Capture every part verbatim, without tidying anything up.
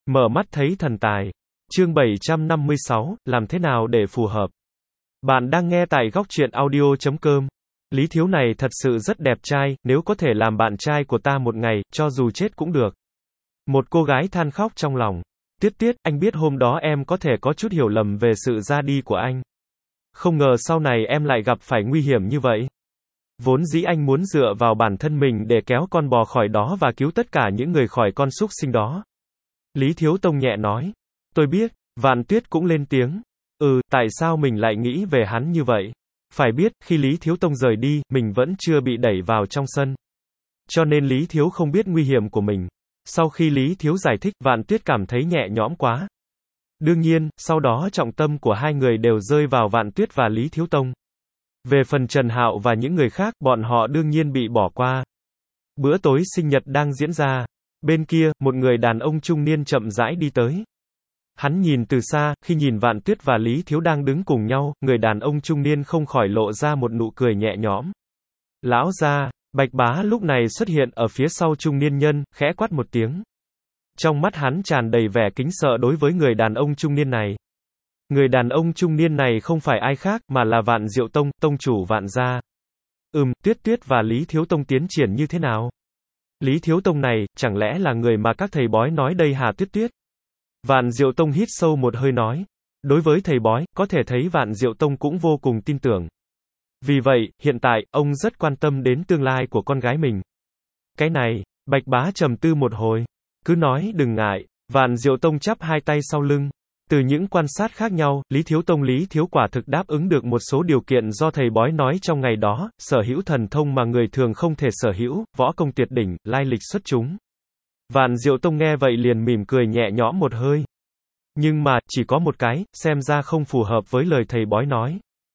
Mở mắt thấy thần tài. Chương bảy trăm năm mươi sáu, làm thế nào để phù hợp? Bạn đang nghe tại góc truyện audio chấm com. Lý Thiếu này thật sự rất đẹp trai, nếu có thể làm bạn trai của ta một ngày, cho dù chết cũng được. Một cô gái than khóc trong lòng. Tuyết Tuyết, anh biết hôm đó em có thể có chút hiểu lầm về sự ra đi của anh. Không ngờ sau này em lại gặp phải nguy hiểm như vậy. Vốn dĩ anh muốn dựa vào bản thân mình để kéo con bò khỏi đó và cứu tất cả những người khỏi con súc sinh đó. Lý Thiếu Tông nhẹ nói. Tôi biết. Vạn Tuyết cũng lên tiếng. Ừ, tại sao mình lại nghĩ về hắn như vậy? Phải biết, khi Lý Thiếu Tông rời đi, mình vẫn chưa bị đẩy vào trong sân. Cho nên Lý Thiếu không biết nguy hiểm của mình. Sau khi Lý Thiếu giải thích, Vạn Tuyết cảm thấy nhẹ nhõm quá. Đương nhiên, sau đó trọng tâm của hai người đều rơi vào Vạn Tuyết và Lý Thiếu Tông. Về phần Trần Hạo và những người khác, bọn họ đương nhiên bị bỏ qua. Bữa tối sinh nhật đang diễn ra. Bên kia, một người đàn ông trung niên chậm rãi đi tới. Hắn nhìn từ xa, khi nhìn Vạn Tuyết và Lý Thiếu đang đứng cùng nhau, người đàn ông trung niên không khỏi lộ ra một nụ cười nhẹ nhõm. Lão gia, Bạch Bá lúc này xuất hiện ở phía sau trung niên nhân, khẽ quát một tiếng. Trong mắt hắn tràn đầy vẻ kính sợ đối với người đàn ông trung niên này. Người đàn ông trung niên này không phải ai khác, mà là Vạn Diệu Tông, tông chủ Vạn gia. Ừm, Tuyết Tuyết và Lý Thiếu Tông tiến triển như thế nào? Lý Thiếu Tông này, chẳng lẽ là người mà các thầy bói nói đây hả Tuyết Tuyết? Vạn Diệu Tông hít sâu một hơi nói. Đối với thầy bói, có thể thấy Vạn Diệu Tông cũng vô cùng tin tưởng. Vì vậy, hiện tại, ông rất quan tâm đến tương lai của con gái mình. Cái này, Bạch Bá trầm tư một hồi. Cứ nói đừng ngại. Vạn Diệu Tông chắp hai tay sau lưng. Từ những quan sát khác nhau, Lý Thiếu Tông Lý Thiếu quả thực đáp ứng được một số điều kiện do thầy bói nói trong ngày đó, sở hữu thần thông mà người thường không thể sở hữu, võ công tuyệt đỉnh, lai lịch xuất chúng. Vạn Diệu Tông nghe vậy liền mỉm cười nhẹ nhõm một hơi. Nhưng mà, chỉ có một cái, xem ra không phù hợp với lời thầy bói nói.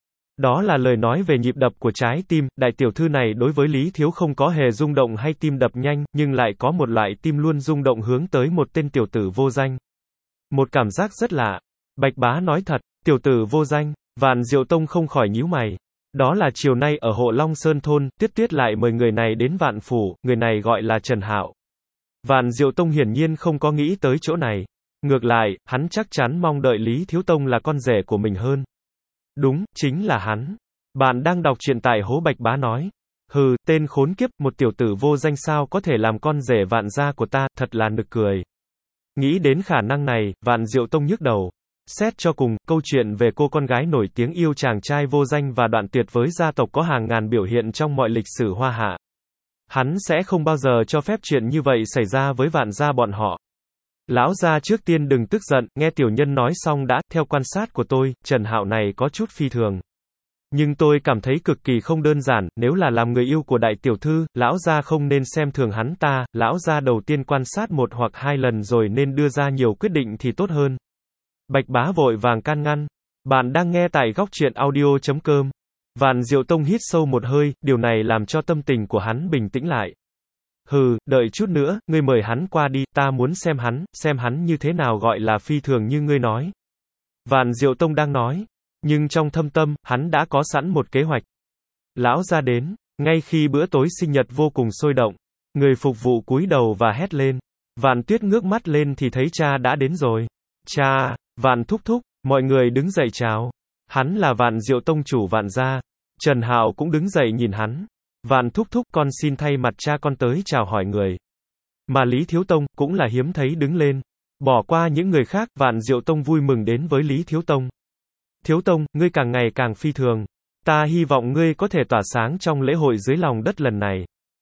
Đó là lời nói về nhịp đập của trái tim, đại tiểu thư này đối với Lý Thiếu không có hề rung động hay tim đập nhanh, nhưng lại có một loại tim luôn rung động hướng tới một tên tiểu tử vô danh. Một cảm giác rất lạ. Bạch Bá nói thật, tiểu tử vô danh, Vạn Diệu Tông không khỏi nhíu mày. Đó là chiều nay ở Hộ Long Sơn Thôn, Tuyết Tuyết lại mời người này đến Vạn Phủ, người này gọi là Trần Hạo. Vạn Diệu Tông hiển nhiên không có nghĩ tới chỗ này. Ngược lại, hắn chắc chắn mong đợi Lý Thiếu Tông là con rể của mình hơn. Đúng, chính là hắn. Bạn đang đọc truyện tại Hố Bạch Bá nói. Hừ, tên khốn kiếp, một tiểu tử vô danh sao có thể làm con rể Vạn gia của ta, thật là nực cười. Nghĩ đến khả năng này, Vạn Diệu Tông nhức đầu. Xét cho cùng, câu chuyện về cô con gái nổi tiếng yêu chàng trai vô danh và đoạn tuyệt với gia tộc có hàng ngàn biểu hiện trong mọi lịch sử Hoa Hạ. Hắn sẽ không bao giờ cho phép chuyện như vậy xảy ra với Vạn gia bọn họ. Lão gia trước tiên đừng tức giận, nghe tiểu nhân nói xong đã, theo quan sát của tôi, Trần Hạo này có chút phi thường. Nhưng tôi cảm thấy cực kỳ không đơn giản, nếu là làm người yêu của đại tiểu thư, lão gia không nên xem thường hắn ta, lão gia đầu tiên quan sát một hoặc hai lần rồi nên đưa ra nhiều quyết định thì tốt hơn. Bạch Bá vội vàng can ngăn. Bạn đang nghe tại góc truyện audio chấm com. Vạn Diệu Tông hít sâu một hơi, điều này làm cho tâm tình của hắn bình tĩnh lại. Hừ, đợi chút nữa, ngươi mời hắn qua đi, ta muốn xem hắn, xem hắn như thế nào gọi là phi thường như ngươi nói. Vạn Diệu Tông đang nói. Nhưng trong thâm tâm, hắn đã có sẵn một kế hoạch. Lão gia đến, ngay khi bữa tối sinh nhật vô cùng sôi động. Người phục vụ cúi đầu và hét lên. Vạn Tuyết ngước mắt lên thì thấy cha đã đến rồi. Cha, Vạn thúc thúc, mọi người đứng dậy chào. Hắn là Vạn Diệu Tông chủ Vạn gia. Trần Hạo cũng đứng dậy nhìn hắn. Vạn thúc thúc, con xin thay mặt cha con tới chào hỏi người. Mà Lý Thiếu Tông, cũng là hiếm thấy đứng lên. Bỏ qua những người khác, Vạn Diệu Tông vui mừng đến với Lý Thiếu Tông. Thiếu Tông, ngươi càng ngày càng phi thường. Ta hy vọng ngươi có thể tỏa sáng trong lễ hội dưới lòng đất lần này.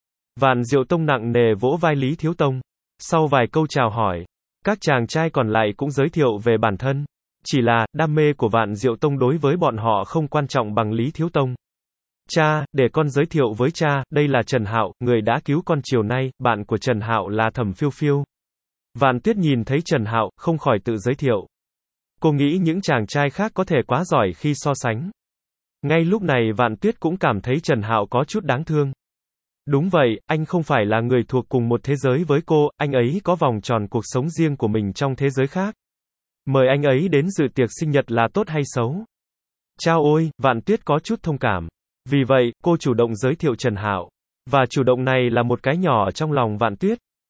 Vạn Diệu Tông nặng nề vỗ vai Lý Thiếu Tông. Sau vài câu chào hỏi, các chàng trai còn lại cũng giới thiệu về bản thân. Chỉ là, đam mê của Vạn Diệu Tông đối với bọn họ không quan trọng bằng Lý Thiếu Tông. Cha, để con giới thiệu với cha, đây là Trần Hạo, người đã cứu con chiều nay, bạn của Trần Hạo là Thẩm Phiêu Phiêu. Vạn Tuyết nhìn thấy Trần Hạo, không khỏi tự giới thiệu. Cô nghĩ những chàng trai khác có thể quá giỏi khi so sánh. Ngay lúc này Vạn Tuyết cũng cảm thấy Trần Hạo có chút đáng thương. Đúng vậy, anh không phải là người thuộc cùng một thế giới với cô, anh ấy có vòng tròn cuộc sống riêng của mình trong thế giới khác. Mời anh ấy đến dự tiệc sinh nhật là tốt hay xấu? Chao ôi, Vạn Tuyết có chút thông cảm. Vì vậy, cô chủ động giới thiệu Trần Hạo. Và chủ động này là một cái nhỏ trong lòng Vạn Tuyết.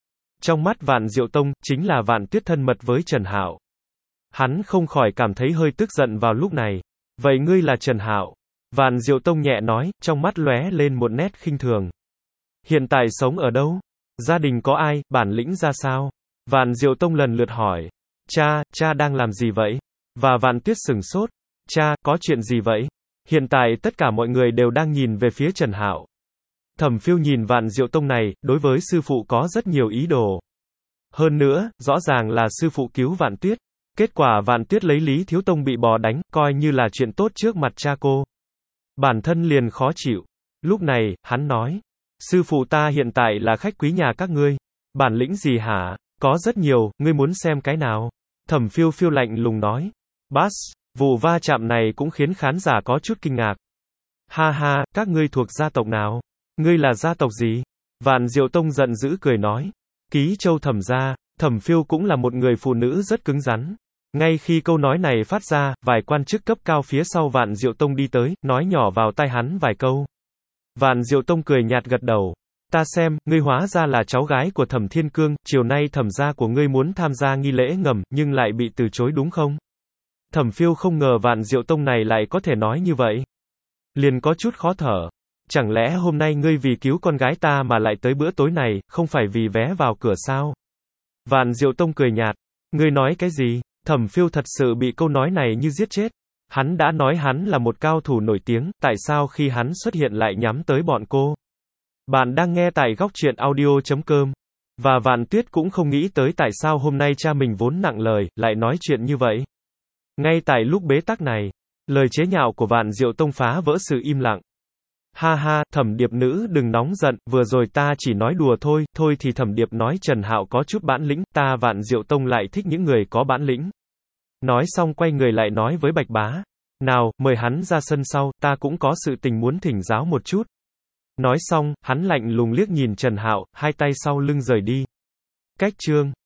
Trong mắt Vạn Diệu Tông, chính là Vạn Tuyết thân mật với Trần Hạo. Hắn không khỏi cảm thấy hơi tức giận vào lúc này. Vậy ngươi là Trần Hạo? Vạn Diệu Tông nhẹ nói, trong mắt lóe lên một nét khinh thường. Hiện tại sống ở đâu? Gia đình có ai, bản lĩnh ra sao? Vạn Diệu Tông lần lượt hỏi. Cha, cha đang làm gì vậy? Và Vạn Tuyết sửng sốt. Cha, có chuyện gì vậy? Hiện tại tất cả mọi người đều đang nhìn về phía Trần Hạo. Thẩm Phiêu nhìn Vạn Diệu Tông này, đối với sư phụ có rất nhiều ý đồ. Hơn nữa, rõ ràng là sư phụ cứu Vạn Tuyết. Kết quả Vạn Tuyết lấy Lý Thiếu Tông bị bò đánh, coi như là chuyện tốt trước mặt cha cô. Bản thân liền khó chịu. Lúc này, hắn nói. Sư phụ ta hiện tại là khách quý nhà các ngươi. Bản lĩnh gì hả? Có rất nhiều, ngươi muốn xem cái nào? Thẩm Phiêu Phiêu lạnh lùng nói. Bass, vụ va chạm này cũng khiến khán giả có chút kinh ngạc. Ha ha, các ngươi thuộc gia tộc nào? Ngươi là gia tộc gì? Vạn Diệu Tông giận dữ cười nói. Ký Châu Thẩm gia. Thẩm Phiêu cũng là một người phụ nữ rất cứng rắn. Ngay khi câu nói này phát ra, vài quan chức cấp cao phía sau Vạn Diệu Tông đi tới, nói nhỏ vào tai hắn vài câu. Vạn Diệu Tông cười nhạt gật đầu. Ta xem, ngươi hóa ra là cháu gái của Thẩm Thiên Cương, chiều nay Thẩm gia của ngươi muốn tham gia nghi lễ ngầm, nhưng lại bị từ chối đúng không? Thẩm Phiêu không ngờ Vạn Diệu Tông này lại có thể nói như vậy. Liền có chút khó thở. Chẳng lẽ hôm nay ngươi vì cứu con gái ta mà lại tới bữa tối này, không phải vì vé vào cửa sao? Vạn Diệu Tông cười nhạt. Ngươi nói cái gì? Thẩm Phiêu thật sự bị câu nói này như giết chết. Hắn đã nói hắn là một cao thủ nổi tiếng, tại sao khi hắn xuất hiện lại nhắm tới bọn cô? Bạn đang nghe tại góc truyện audio chấm com. Và Vạn Tuyết cũng không nghĩ tới tại sao hôm nay cha mình vốn nặng lời, lại nói chuyện như vậy. Ngay tại lúc bế tắc này, lời chế nhạo của Vạn Diệu Tông phá vỡ sự im lặng. Ha ha, Thẩm Điệp nữ đừng nóng giận, vừa rồi ta chỉ nói đùa thôi, thôi thì Thẩm Điệp nói Trần Hạo có chút bản lĩnh, ta Vạn Diệu Tông lại thích những người có bản lĩnh. Nói xong quay người lại nói với Bạch Bá. Nào, mời hắn ra sân sau, ta cũng có sự tình muốn thỉnh giáo một chút. Nói xong, hắn lạnh lùng liếc nhìn Trần Hạo, hai tay sau lưng rời đi. Cách chương